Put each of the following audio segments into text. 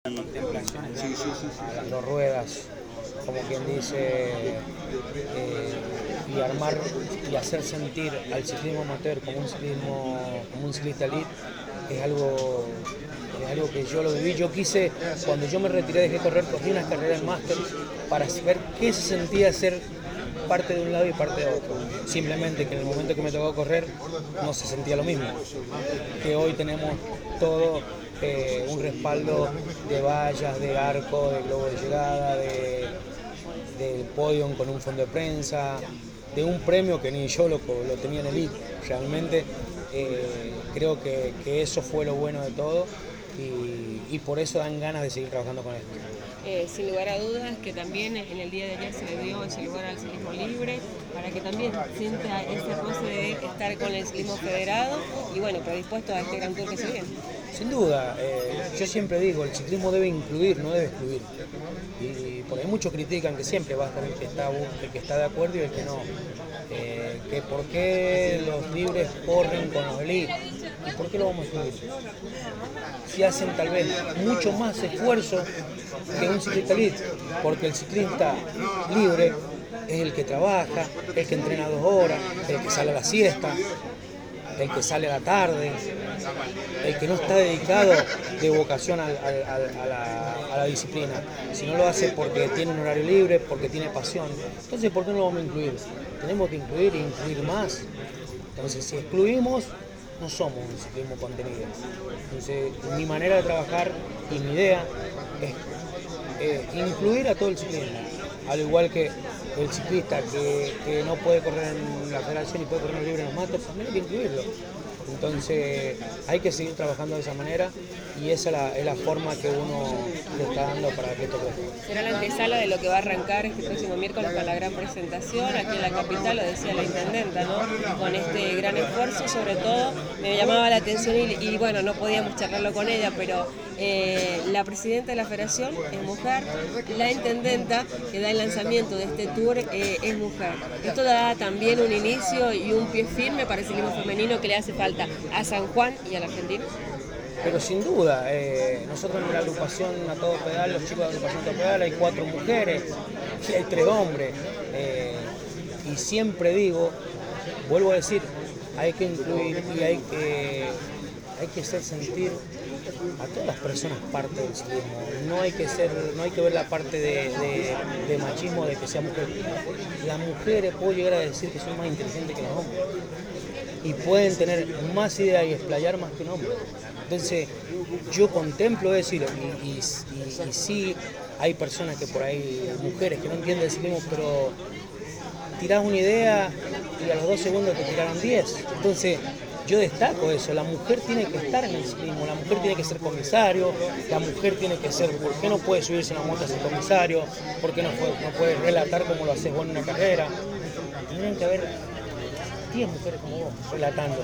contemplaciones a las dos ruedas, como quien dice, y armar y hacer sentir al ciclismo amateur como un ciclista elite es algo que yo lo viví. Yo quise, cuando yo me retiré, dejé correr, cogí unas carreras en máster para ver qué se sentía ser parte de un lado y parte de otro. Simplemente que en el momento que me tocó correr no se sentía lo mismo, que hoy tenemos todo un respaldo de vallas, de arco, de globo de llegada, del podium con un fondo de prensa, de un premio que ni yo lo tenía en elite. Realmente creo que eso fue lo bueno de todo y por eso dan ganas de seguir trabajando con esto. Sin lugar a dudas que también en el día de ayer se le dio ese lugar al ciclismo libre para que también sienta ese roce de estar con el ciclismo federado y bueno, predispuesto a este gran tour que se viene. Sin duda, yo siempre digo, el ciclismo debe incluir, no debe excluir. Y por ahí muchos critican que siempre va a estar el que está de acuerdo y el que no. Que por qué los libres corren con los elites. ¿Y por qué lo vamos a excluir? Si hacen tal vez mucho más esfuerzo que un ciclista elite, porque el ciclista libre es el que trabaja, el que entrena 2 horas, el que sale a la siesta, el que sale a la tarde, el que no está dedicado de vocación a la disciplina, si no lo hace porque tiene un horario libre, porque tiene pasión. Entonces, ¿por qué no lo vamos a incluir? Tenemos que incluir e incluir más. Entonces, si excluimos, no somos un ciclismo contenido. Entonces, mi manera de trabajar y mi idea es incluir a todo el ciclismo, al igual que el ciclista que no puede correr en la federación y puede correr libre en los matos, también hay que incluirlo. Entonces hay que seguir trabajando de esa manera y esa es la forma que uno le está dando para que esto crezca. Será la antesala de lo que va a arrancar este próximo miércoles con la gran presentación aquí en la capital, lo decía la intendenta, ¿no? Con este gran esfuerzo, sobre todo me llamaba la atención y bueno, no podíamos charlarlo con ella, pero la presidenta de la federación es mujer, la intendenta que da el lanzamiento de este tour es mujer. Esto da también un inicio y un pie firme para el ciclismo femenino que le hace falta a San Juan y a la Argentina. Pero sin duda, nosotros en la agrupación A Todo Pedal, los chicos de la agrupación A Todo Pedal, hay 4 mujeres y hay 3 hombres. Y siempre digo, vuelvo a decir, hay que incluir y hay que hacer sentir a todas las personas parte del ciclismo. No hay que ver la parte de machismo de que sea mujer. Las mujeres puedo llegar a decir que son más inteligentes que los hombres y pueden tener más ideas y explayar más que un hombre. Entonces yo contemplo eso y sí hay personas que por ahí, mujeres que no entienden el ciclismo, pero tirás una idea y a los 2 segundos te tiraron 10. Entonces yo destaco eso, la mujer tiene que estar en el ciclismo, la mujer tiene que ser comisario, la mujer tiene que ser, ¿por qué no puede subirse en la moto a ser comisario? ¿Por qué no puede relatar como lo haces vos en una carrera? Tienen que haber 10 mujeres como vos relatando,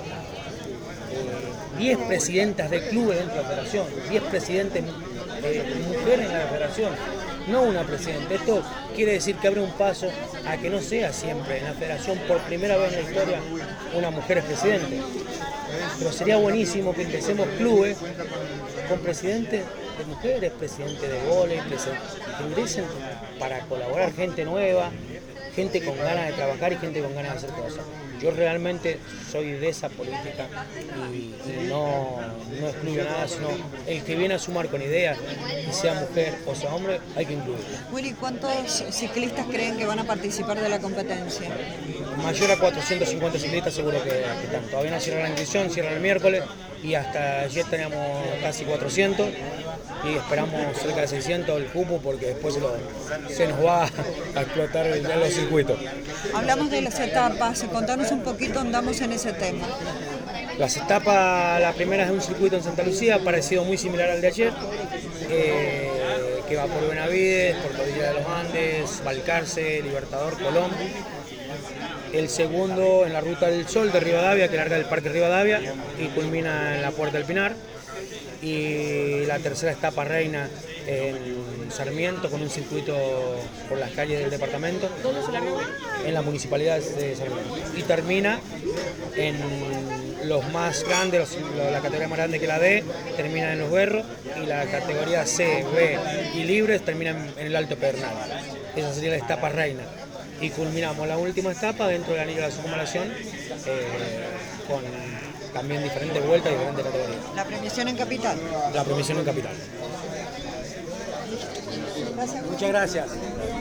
10 presidentas de clubes dentro de la federación, 10 presidentes mujeres en la federación, no una presidenta. Esto quiere decir que abre un paso a que no sea siempre en la federación, por primera vez en la historia, una mujer es presidente. Pero sería buenísimo que empecemos clubes con presidentes de mujeres, presidentes de vóley, que ingresen para colaborar gente nueva, gente con ganas de trabajar y gente con ganas de hacer cosas. Yo realmente soy de esa política y no excluyo nada, sino el que viene a sumar con ideas, y sea mujer o sea hombre, hay que incluirlo. Willy, ¿cuántos ciclistas creen que van a participar de la competencia? Mayor a 450 ciclistas seguro que están. Todavía no cierra la inscripción, cierra el miércoles y hasta ayer teníamos casi 400 y esperamos cerca de 600 el cupo porque después se nos va a explotar ya los circuitos. Hablamos de las etapas y contanos un poquito, andamos en ese tema. Las etapas, la primera es un circuito en Santa Lucía, parecido muy similar al de ayer, que va por Benavides, por Cordillera de los Andes, Balcarce, Libertador, Colón. El segundo en la Ruta del Sol de Rivadavia, que larga del Parque Rivadavia y culmina en la Puerta del Pinar. Y la tercera etapa reina en Sarmiento, con un circuito por las calles del departamento. ¿Dónde se larga? En la municipalidad de Sarmiento. Y termina en los más grandes, la categoría más grande que la D, terminan en Los Berros, y la categoría C, B y libres terminan en el Alto Pedernal. Esa sería la etapa reina. Y culminamos la última etapa dentro del anillo de la circunvalación, con también diferentes vueltas y diferentes categorías. La premiación en Capital. La premiación en Capital. Muchas gracias.